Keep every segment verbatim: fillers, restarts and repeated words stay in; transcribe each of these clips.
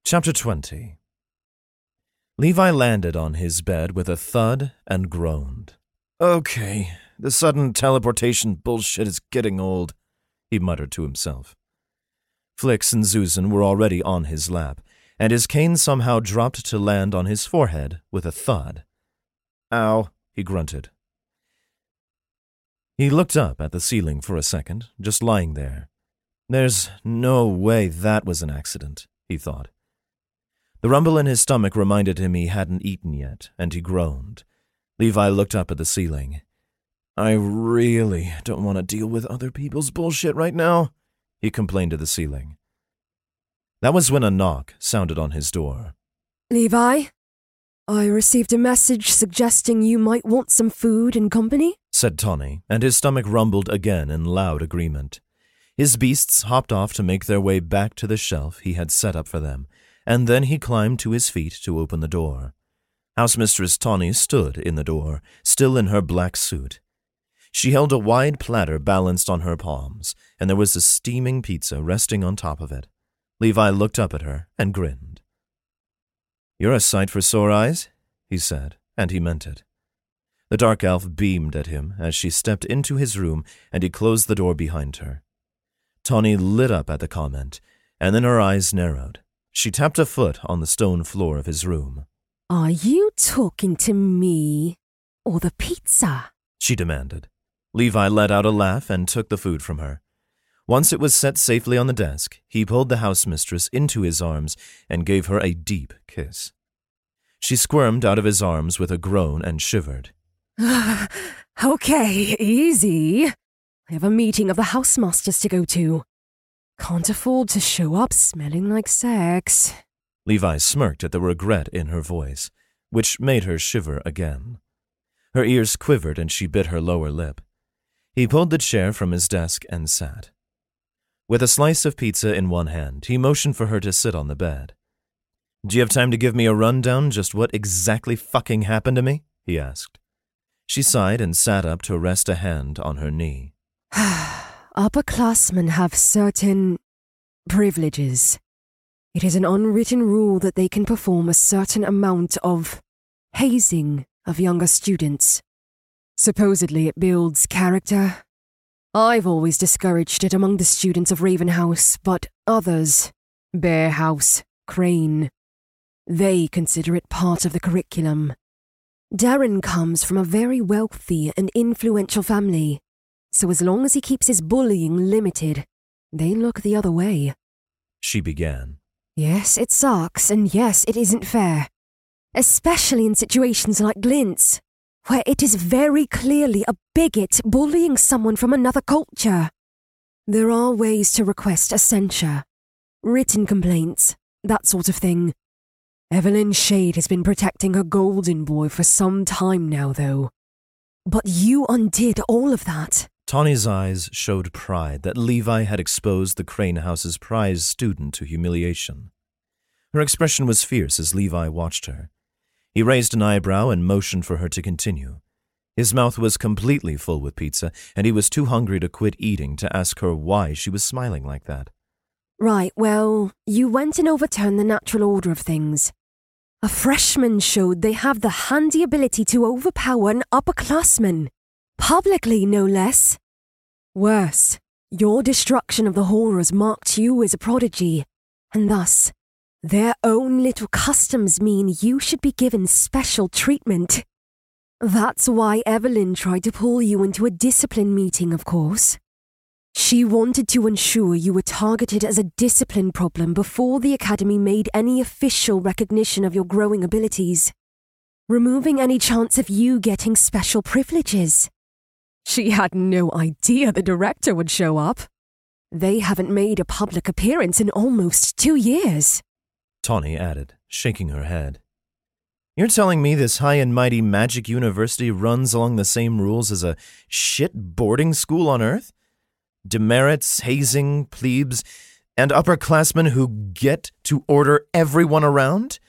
Chapter twenty. Levi landed on his bed with a thud and groaned. Okay, the sudden teleportation bullshit is getting old, he muttered to himself. Flix and Zuzan were already on his lap, and his cane somehow dropped to land on his forehead with a thud. Ow, he grunted. He looked up at the ceiling for a second, just lying there. There's no way that was an accident, he thought. The rumble in his stomach reminded him he hadn't eaten yet, and he groaned. Levi looked up at the ceiling. I really don't want to deal with other people's bullshit right now, he complained to the ceiling. That was when a knock sounded on his door. Levi, I received a message suggesting you might want some food and company, said Tawny, and his stomach rumbled again in loud agreement. His beasts hopped off to make their way back to the shelf he had set up for them, and then he climbed to his feet to open the door. Housemistress Tawny stood in the door, still in her black suit. She held a wide platter balanced on her palms, and there was a steaming pizza resting on top of it. Levi looked up at her and grinned. You're a sight for sore eyes, he said, and he meant it. The dark elf beamed at him as she stepped into his room, and he closed the door behind her. Tawny lit up at the comment, and then her eyes narrowed. She tapped a foot on the stone floor of his room. Are you talking to me or the pizza? She demanded. Levi let out a laugh and took the food from her. Once it was set safely on the desk, he pulled the housemistress into his arms and gave her a deep kiss. She squirmed out of his arms with a groan and shivered. Okay, easy. I have a meeting of the housemasters to go to. Can't afford to show up smelling like sex. Levi smirked at the regret in her voice, which made her shiver again. Her ears quivered and she bit her lower lip. He pulled the chair from his desk and sat. With a slice of pizza in one hand, he motioned for her to sit on the bed. Do you have time to give me a rundown just what exactly fucking happened to me? He asked. She sighed and sat up to rest a hand on her knee. Upperclassmen have certain privileges. It is an unwritten rule that they can perform a certain amount of hazing of younger students. Supposedly it builds character. I've always discouraged it among the students of Raven House, but others, Bear House, Crane, they consider it part of the curriculum. Darren comes from a very wealthy and influential family, so as long as he keeps his bullying limited, they look the other way. She began. Yes, it sucks, and yes, it isn't fair. Especially in situations like Glint's, where it is very clearly a bigot bullying someone from another culture. There are ways to request a censure, written complaints, that sort of thing. Evelyn Shade has been protecting her golden boy for some time now, though. But you undid all of that. Tawny's eyes showed pride that Levi had exposed the Crane House's prize student to humiliation. Her expression was fierce as Levi watched her. He raised an eyebrow and motioned for her to continue. His mouth was completely full with pizza, and he was too hungry to quit eating to ask her why she was smiling like that. Right, well, you went and overturned the natural order of things. A freshman showed they have the handy ability to overpower an upperclassman. Publicly, no less. Worse, your destruction of the horrors marked you as a prodigy, and thus, their own little customs mean you should be given special treatment. That's why Evelyn tried to pull you into a discipline meeting, of course. She wanted to ensure you were targeted as a discipline problem before the Academy made any official recognition of your growing abilities, removing any chance of you getting special privileges. She had no idea the director would show up. They haven't made a public appearance in almost two years. Tawny added, shaking her head. You're telling me this high and mighty magic university runs along the same rules as a shit boarding school on Earth? Demerits, hazing, plebes, and upperclassmen who get to order everyone around?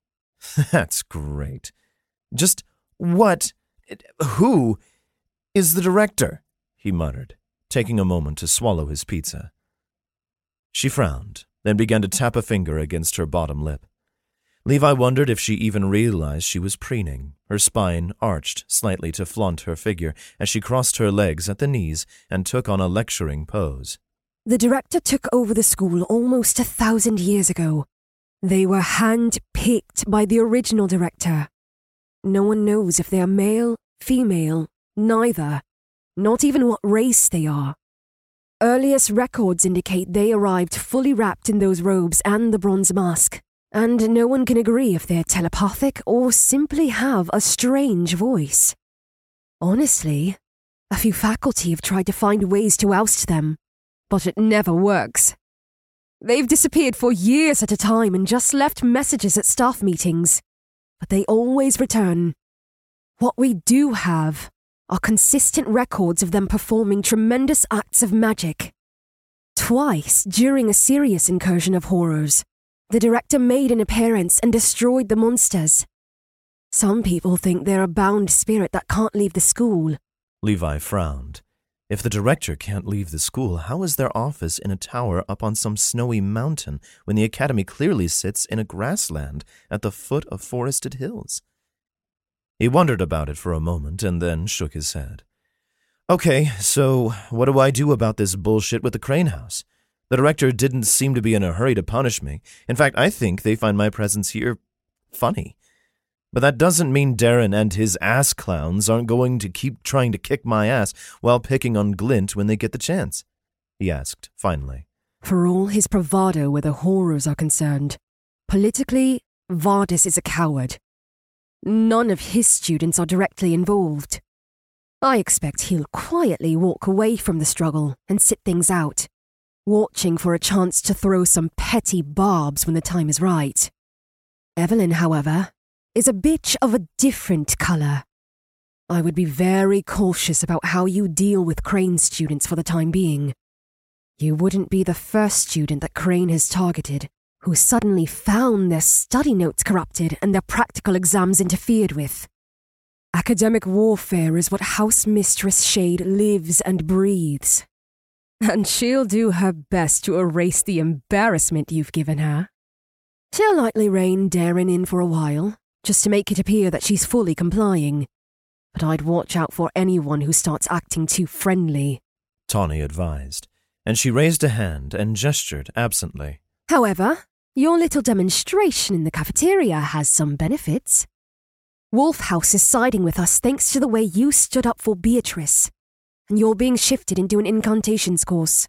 That's great. Just what, who, is the director? He muttered, taking a moment to swallow his pizza. She frowned, then began to tap a finger against her bottom lip. Levi wondered if she even realized she was preening, her spine arched slightly to flaunt her figure as she crossed her legs at the knees and took on a lecturing pose. The director took over the school almost a thousand years ago. They were hand-picked by the original director. No one knows if they are male, female, neither, not even what race they are. Earliest records indicate they arrived fully wrapped in those robes and the bronze mask, and no one can agree if they're telepathic or simply have a strange voice. Honestly, a few faculty have tried to find ways to oust them, but it never works. They've disappeared for years at a time and just left messages at staff meetings, but they always return. What we do have are consistent records of them performing tremendous acts of magic. Twice, during a serious incursion of horrors, the director made an appearance and destroyed the monsters. Some people think they're a bound spirit that can't leave the school. Levi frowned. If the director can't leave the school, how is their office in a tower up on some snowy mountain when the academy clearly sits in a grassland at the foot of forested hills? He wondered about it for a moment and then shook his head. Okay, so what do I do about this bullshit with the Crane House? The director didn't seem to be in a hurry to punish me. In fact, I think they find my presence here funny. But that doesn't mean Darren and his ass clowns aren't going to keep trying to kick my ass while picking on Glint when they get the chance, he asked, finally. For all his bravado where the horrors are concerned, politically, Vardis is a coward. None of his students are directly involved. I expect he'll quietly walk away from the struggle and sit things out, watching for a chance to throw some petty barbs when the time is right. Evelyn, however, is a bitch of a different colour. I would be very cautious about how you deal with Crane students for the time being. You wouldn't be the first student that Crane has targeted who suddenly found their study notes corrupted and their practical exams interfered with. Academic warfare is what House Mistress Shade lives and breathes. And she'll do her best to erase the embarrassment you've given her. She'll likely rein Darren in for a while, just to make it appear that she's fully complying. But I'd watch out for anyone who starts acting too friendly, Tawny advised, and she raised a hand and gestured absently. However, your little demonstration in the cafeteria has some benefits. Wolf House is siding with us thanks to the way you stood up for Beatrice, and you're being shifted into an incantations course.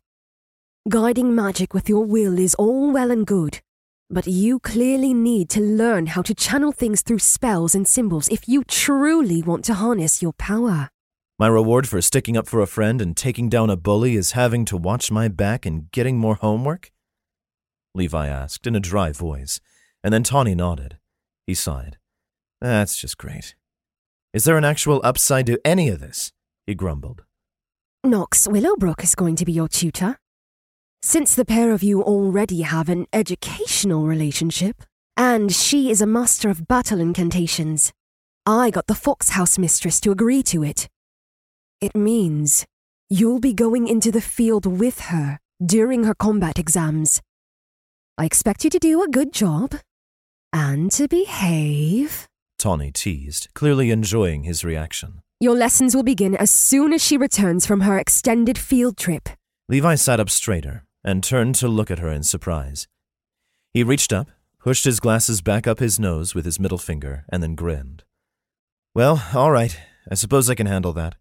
Guiding magic with your will is all well and good, but you clearly need to learn how to channel things through spells and symbols if you truly want to harness your power. My reward for sticking up for a friend and taking down a bully is having to watch my back and getting more homework? Levi asked in a dry voice, and then Tawny nodded. He sighed. That's just great. Is there an actual upside to any of this? He grumbled. Nox Willowbrook is going to be your tutor. Since the pair of you already have an educational relationship, and she is a master of battle incantations, I got the Fox House mistress to agree to it. It means you'll be going into the field with her during her combat exams. I expect you to do a good job, and to behave. Tawny teased, clearly enjoying his reaction. Your lessons will begin as soon as she returns from her extended field trip. Levi sat up straighter and turned to look at her in surprise. He reached up, pushed his glasses back up his nose with his middle finger, and then grinned. Well, all right, I suppose I can handle that.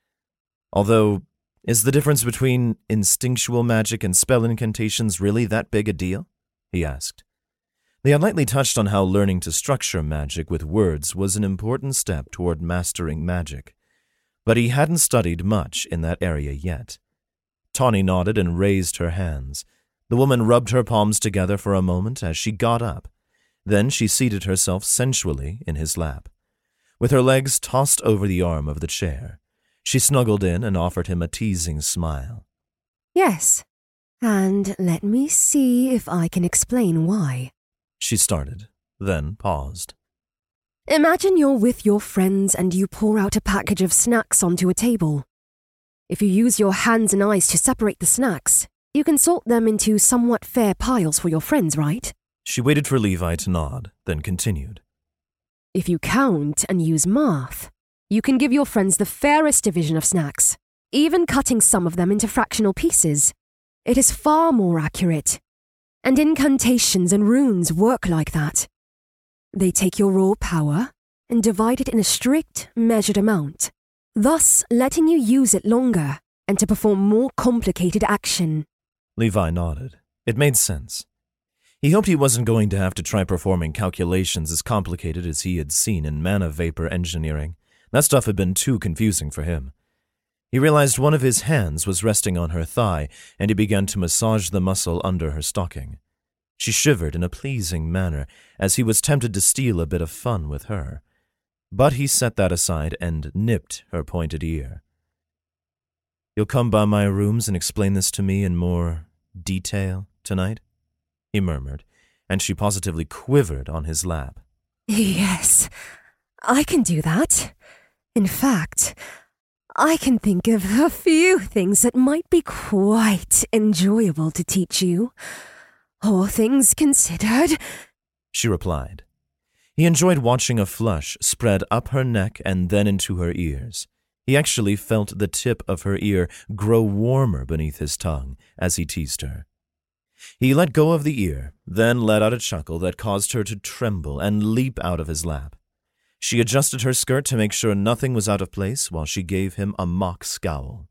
Although, is the difference between instinctual magic and spell incantations really that big a deal? He asked. They had lightly touched on how learning to structure magic with words was an important step toward mastering magic, but he hadn't studied much in that area yet. Tawny nodded and raised her hands. The woman rubbed her palms together for a moment as she got up. Then she seated herself sensually in his lap. With her legs tossed over the arm of the chair, she snuggled in and offered him a teasing smile. Yes, and let me see if I can explain why. She started, then paused. Imagine you're with your friends and you pour out a package of snacks onto a table. If you use your hands and eyes to separate the snacks, You can sort them into somewhat fair piles for your friends, right? She waited for Levi to nod, then continued. If you count and use math, you can give your friends the fairest division of snacks, even cutting some of them into fractional pieces. It is far more accurate. And incantations and runes work like that. They take your raw power and divide it in a strict, measured amount, thus letting you use it longer and to perform more complicated action. Levi nodded. It made sense. He hoped he wasn't going to have to try performing calculations as complicated as he had seen in mana vapor engineering. That stuff had been too confusing for him. He realized one of his hands was resting on her thigh, and he began to massage the muscle under her stocking. She shivered in a pleasing manner, as he was tempted to steal a bit of fun with her. But he set that aside and nipped her pointed ear. "You'll come by my rooms and explain this to me in more detail tonight?" he murmured, and she positively quivered on his lap. Yes, I can do that. In fact, I can think of a few things that might be quite enjoyable to teach you. All things considered, she replied. He enjoyed watching a flush spread up her neck and then into her ears. He actually felt the tip of her ear grow warmer beneath his tongue as he teased her. He let go of the ear, then let out a chuckle that caused her to tremble and leap out of his lap. She adjusted her skirt to make sure nothing was out of place while she gave him a mock scowl.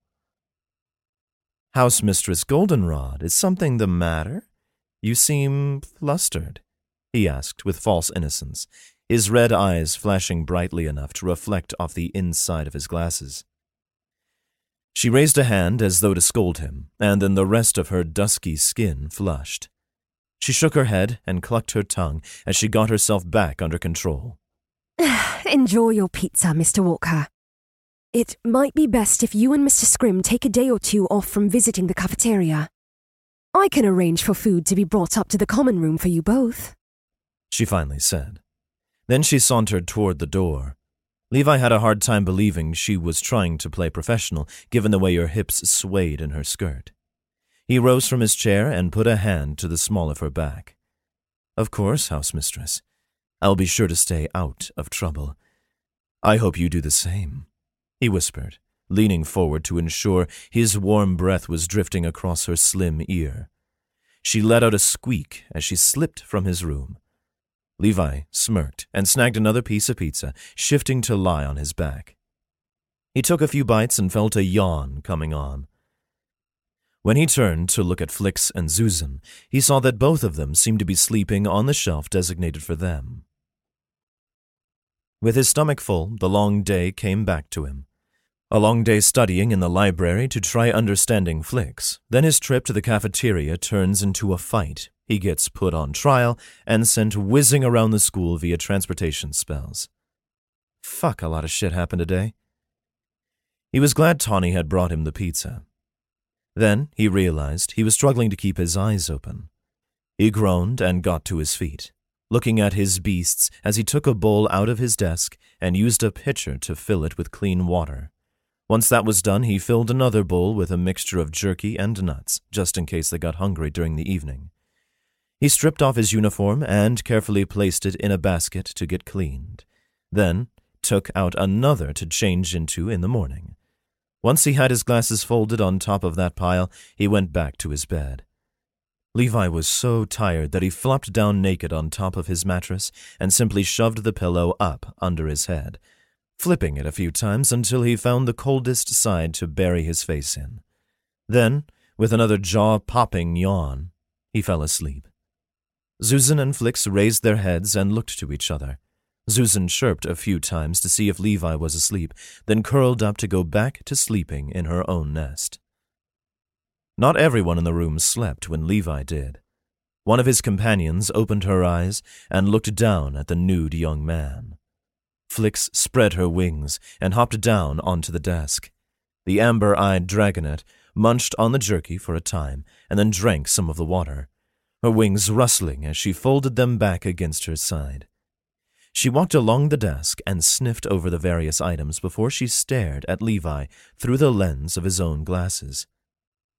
"House Mistress Goldenrod, is something the matter? You seem flustered," he asked with false innocence, his red eyes flashing brightly enough to reflect off the inside of his glasses. She raised a hand as though to scold him, and then the rest of her dusky skin flushed. She shook her head and clucked her tongue as she got herself back under control. Enjoy your pizza, Mister Walker. It might be best if you and Mister Scrim take a day or two off from visiting the cafeteria. I can arrange for food to be brought up to the common room for you both, she finally said. Then she sauntered toward the door. Levi had a hard time believing she was trying to play professional, given the way her hips swayed in her skirt. He rose from his chair and put a hand to the small of her back. "Of course, house mistress. I'll be sure to stay out of trouble. I hope you do the same," he whispered, leaning forward to ensure his warm breath was drifting across her slim ear. She let out a squeak as she slipped from his room. Levi smirked and snagged another piece of pizza, shifting to lie on his back. He took a few bites and felt a yawn coming on. When he turned to look at Flix and Zuzan, he saw that both of them seemed to be sleeping on the shelf designated for them. With his stomach full, the long day came back to him. A long day studying in the library to try understanding Flix. Then his trip to the cafeteria turns into a fight. He gets put on trial and sent whizzing around the school via transportation spells. Fuck, a lot of shit happened today. He was glad Tawny had brought him the pizza. Then he realized he was struggling to keep his eyes open. He groaned and got to his feet, looking at his beasts as he took a bowl out of his desk and used a pitcher to fill it with clean water. Once that was done, he filled another bowl with a mixture of jerky and nuts, just in case they got hungry during the evening. He stripped off his uniform and carefully placed it in a basket to get cleaned, then took out another to change into in the morning. Once he had his glasses folded on top of that pile, he went back to his bed. Levi was so tired that he flopped down naked on top of his mattress and simply shoved the pillow up under his head, flipping it a few times until he found the coldest side to bury his face in. Then, with another jaw-popping yawn, he fell asleep. Zuzan and Flix raised their heads and looked to each other. Zuzan chirped a few times to see if Levi was asleep, then curled up to go back to sleeping in her own nest. Not everyone in the room slept when Levi did. One of his companions opened her eyes and looked down at the nude young man. Flix spread her wings and hopped down onto the desk. The amber-eyed dragonet munched on the jerky for a time and then drank some of the water, her wings rustling as she folded them back against her side. She walked along the desk and sniffed over the various items before she stared at Levi through the lens of his own glasses.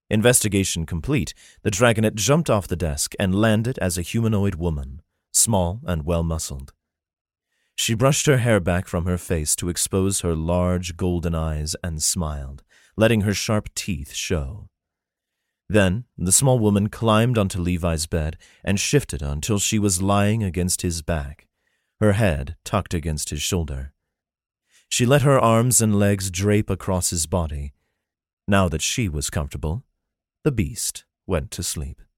Investigation complete, the dragonet jumped off the desk and landed as a humanoid woman, small and well-muscled. She brushed her hair back from her face to expose her large golden eyes and smiled, letting her sharp teeth show. Then the small woman climbed onto Levi's bed and shifted until she was lying against his back, her head tucked against his shoulder. She let her arms and legs drape across his body. Now that she was comfortable, the beast went to sleep.